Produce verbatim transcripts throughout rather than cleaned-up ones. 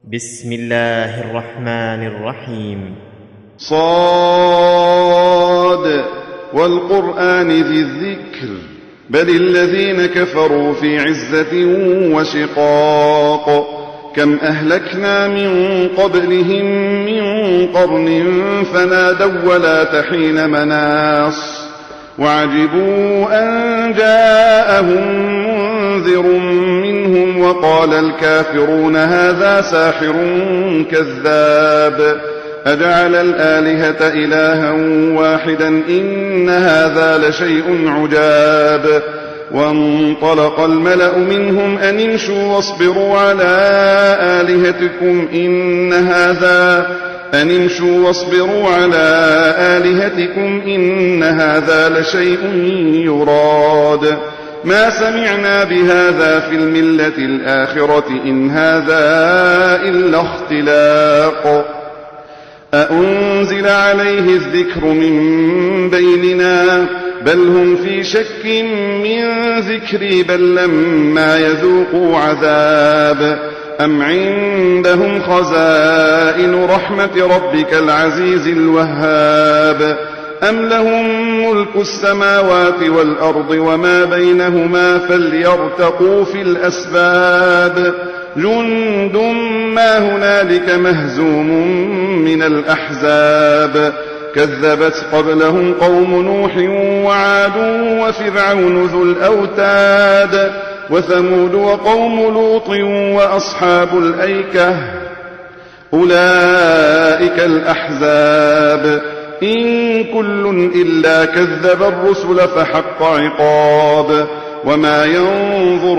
بسم الله الرحمن الرحيم. صاد والقرآن ذي الذكر بل الذين كفروا في عزة وشقاق كم أهلكنا من قبلهم من قرن فنادوا ولا تحين مناص وعجبوا أن جاءهم منذر منهم وقال الكافرون هذا ساحر كذاب أجعل الآلهة إلها واحدا إن هذا لشيء عجاب. وانطلق الملأ منهم أن امشوا واصبروا على آلهتكم إن هذا أن امشوا واصبروا على آلهتكم إن هذا لشيء يراد ما سمعنا بهذا في الملة الآخرة إن هذا إلا اختلاق أأنزل عليه الذكر من بيننا بل هم في شك من ذكري بل لما يذوقوا عذاب أم عندهم خزائن رحمة ربك العزيز الوهاب أم لهم ملك السماوات والأرض وما بينهما فليرتقوا في الأسباب جند ما هنالك مهزوم من الأحزاب كذبت قبلهم قوم نوح وعاد وفرعون ذو الأوتاد وثمود وقوم لوط وأصحاب الأيكة أولئك الأحزاب إن كل إلا كذب الرسل فحق عقاب وما ينظر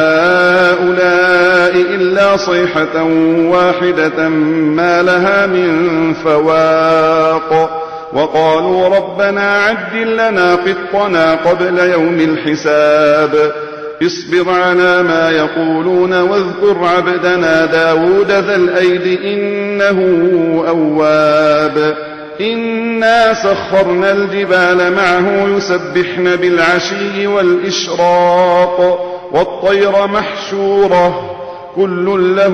هؤلاء إلا صيحة واحدة ما لها من فواق وقالوا ربنا عجل لنا قطنا قبل يوم الحساب اصبر على ما يقولون واذكر عبدنا داود ذا الأيد إنه أواب إنا سخرنا الجبال معه يسبحن بالعشي والإشراق والطير محشورة كل له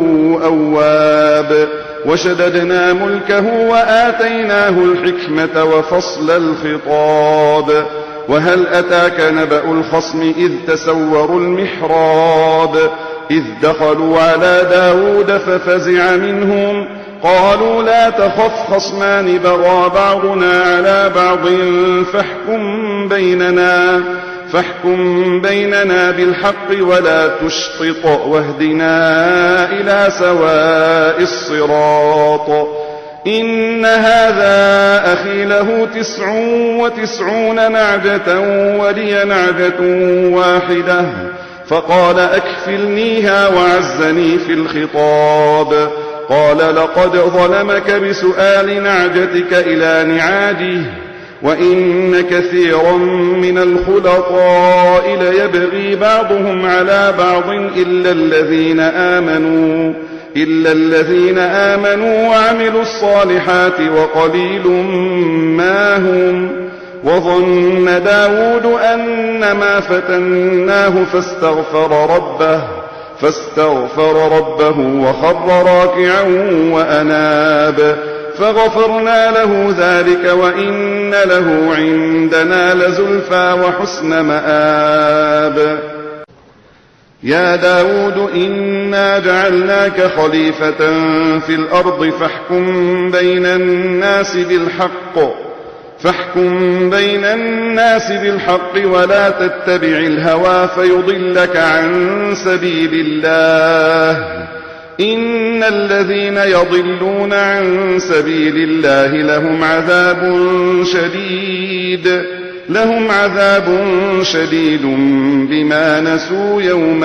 أواب وشددنا ملكه وآتيناه الحكمة وفصل الخطاب وهل أتاك نبأ الخصم إذ تسوروا المحراب إذ دخلوا على داود ففزع منهم قالوا لا تخف خصمان بغى بعضنا على بعض فاحكم بيننا فاحكم بيننا بالحق ولا تشطط واهدنا إلى سواء الصراط إن هذا أخي له تسع وتسعون نعجة ولي نعجة واحدة فقال أكفلنيها وعزني في الخطاب قال لقد ظلمك بسؤال نعجتك إلى نعاجه وإن كثيرا من الخلطاء ليبغي بعضهم على بعض إلا الذين آمنوا إلا الذين آمنوا وعملوا الصالحات وقليل ما هم وظن داود أنما فتناه فاستغفر ربه فاستغفر ربه وخر راكعا وأناب فغفرنا له ذلك وإن له عندنا لزلفى وحسن مآب. يا داود إنا جعلناك خليفة في الأرض فاحكم بين الناس بالحق فاحكم بين الناس بالحق ولا تتبع الهوى فيضلك عن سبيل الله إن الذين يضلون عن سبيل الله لهم عذاب شديد لهم عذاب شديد بما نسوا يوم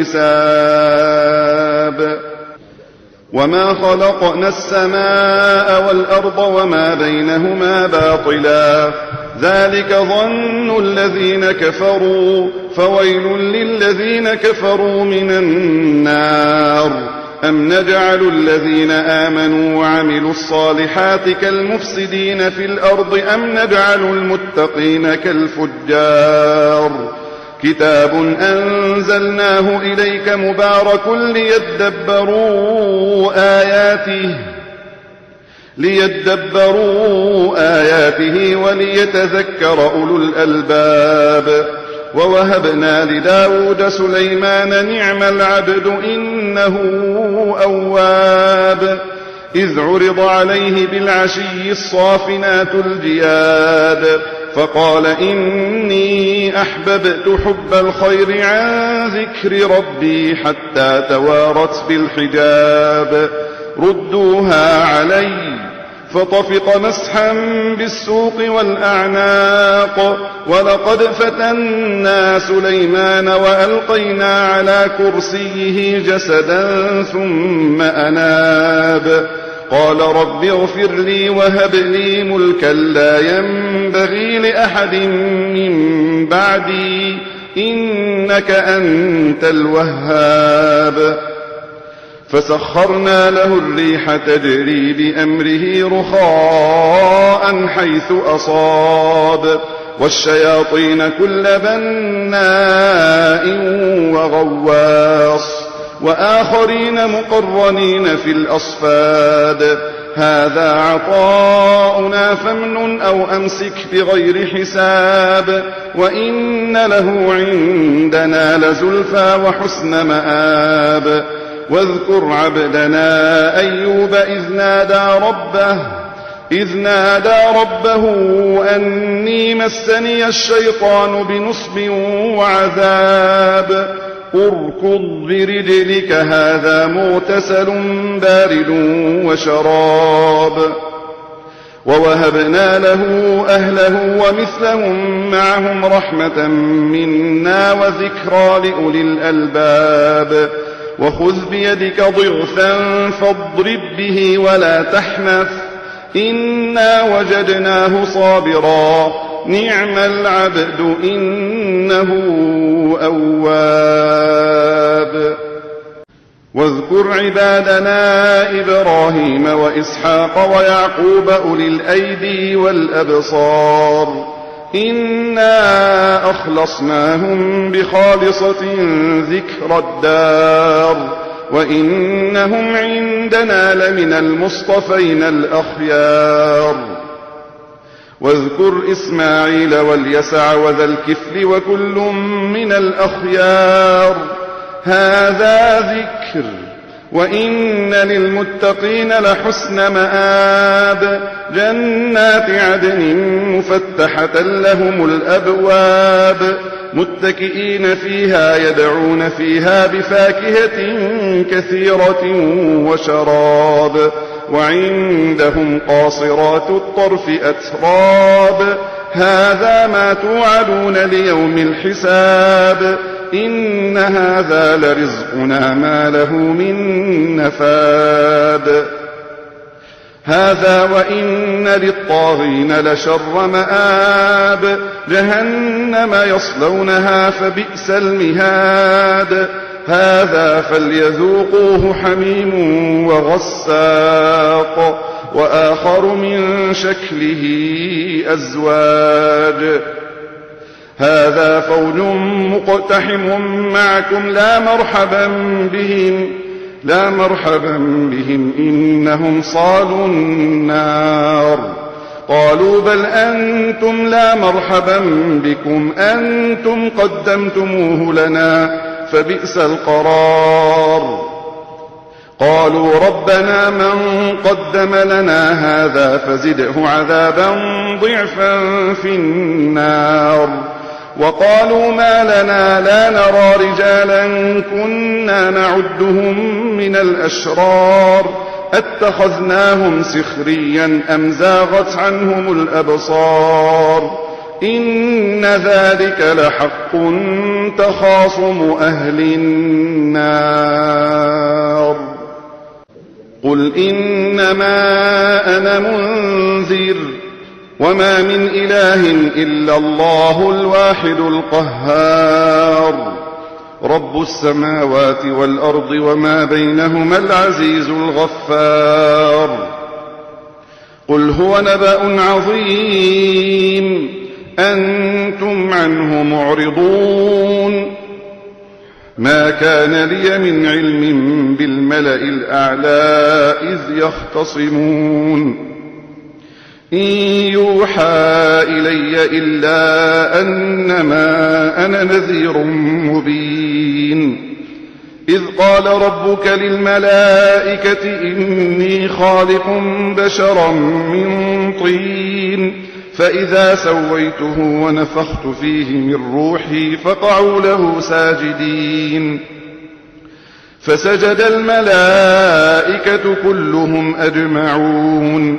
الحساب. وما خلقنا السماء والأرض وما بينهما باطلا ذلك ظن الذين كفروا فويل للذين كفروا من النار أم نجعل الذين آمنوا وعملوا الصالحات كالمفسدين في الأرض أم نجعل المتقين كالفجار كتاب أنزلناه إليك مبارك ليدبروا آياته ليدبروا آياته وليتذكر أولو الألباب. ووهبنا لداود سليمان نعم العبد إنه أواب. إذ عرض عليه بالعشي الصافنات الجياد فقال إني أحببت حب الخير عن ذكر ربي حتى توارت بالحجاب ردوها علي فطفق مسحا بالسوق والأعناق. ولقد فتنا سليمان وألقينا على كرسيه جسدا ثم أناب قال رب اغفر لي وهب لي ملكا لا ينبغي لأحد من بعدي إنك أنت الوهاب. فسخرنا له الريح تجري بأمره رخاء حيث أصاب والشياطين كل بناء وغواص وآخرين مقرنين في الأصفاد. هذا عطاؤنا فامنن أو أمسك بغير حساب وإن له عندنا لزلفى وحسن مآب. واذكر عبدنا أيوب إذ نادى ربه إذ نادى ربه أني مسني الشيطان بنصب وعذاب. اركض برجلك هذا مغتسل بارد وشراب. ووهبنا له أهله ومثلهم معهم رحمة منا وذكرى لأولي الألباب. وخذ بيدك ضغثا فاضرب به ولا تحنث إنا وجدناه صابرا نعم العبد إنه أواب. واذكر عبادنا إبراهيم وإسحاق ويعقوب أولي الأيدي والأبصار إنا أخلصناهم بخالصة ذكر الدار وإنهم عندنا لمن المصطفين الأخيار. واذكر إسماعيل واليسع وذا الكفل وكل من الأخيار هذا ذكر وإن للمتقين لحسن مآب. جنات عدن مفتحة لهم الأبواب متكئين فيها يدعون فيها بفاكهة كثيرة وشراب. وعندهم قاصرات الطرف أتراب هذا ما توعدون ليوم الحساب إن هذا لرزقنا ما له من نفاد. هذا وإن للطاغين لشر مآب جهنم يصلونها فبئس المهاد. هذا فليذوقوه حميم وغساق وآخر من شكله أزواج. هذا فوج مقتحم معكم لا مرحبا بهم لا مرحبا بهم إنهم صالوا النار. قالوا بل أنتم لا مرحبا بكم أنتم قدمتموه لنا فبئس القرار. قالوا ربنا من قدم لنا هذا فزده عذابا ضعفا في النار. وقالوا ما لنا لا نرى رجالا كنا نعدهم من الأشرار أتخذناهم سخريا أم زاغت عنهم الأبصار إن ذلك لحق تخاصم أهل النار. قل إنما أنا منذر وما من إله إلا الله الواحد القهار رب السماوات والأرض وما بينهما العزيز الغفار. قل هو نبأ عظيم أنتم عنه معرضون. ما كان لي من علم بالملأ الأعلى إذ يختصمون إن يوحى إلي إلا أنما أنا نذير مبين إذ قال ربك للملائكة إني خالق بشرا من طين فإذا سويته ونفخت فيه من روحي فقعوا له ساجدين فسجد الملائكة كلهم أجمعون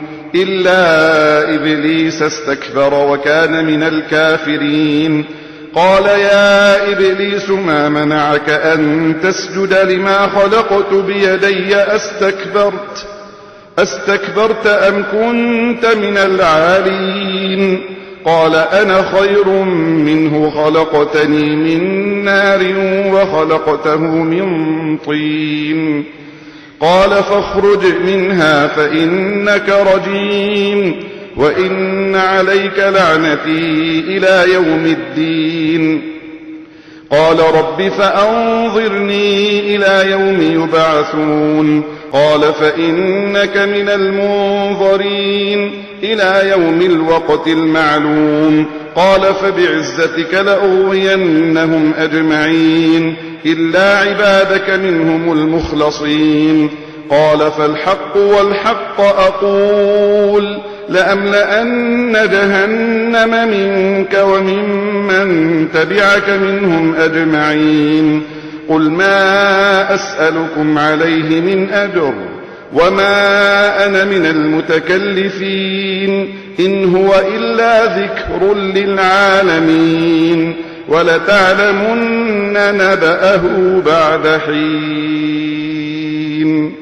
إلا إبليس استكبر وكان من الكافرين قال يا إبليس ما منعك أن تسجد لما خلقت بيدي أستكبرت أستكبرت أم كنت من العالين قال أنا خير منه خلقتني من نار وخلقته من طين قال فاخرج منها فإنك رجيم وإن عليك لعنتي إلى يوم الدين قال رب فأنظرني إلى يوم يبعثون قال فإنك من المنظرين إلى يوم الوقت المعلوم قال فبعزتك لأغوينهم أجمعين إلا عبادك منهم المخلصين قال فالحق والحق أقول لأملأن جهنم منك وممن تبعك منهم أجمعين قل ما أسألكم عليه من أجر وما أنا من المتكلفين إن هو إلا ذكر للعالمين ولتعلمن نبأه بعد حين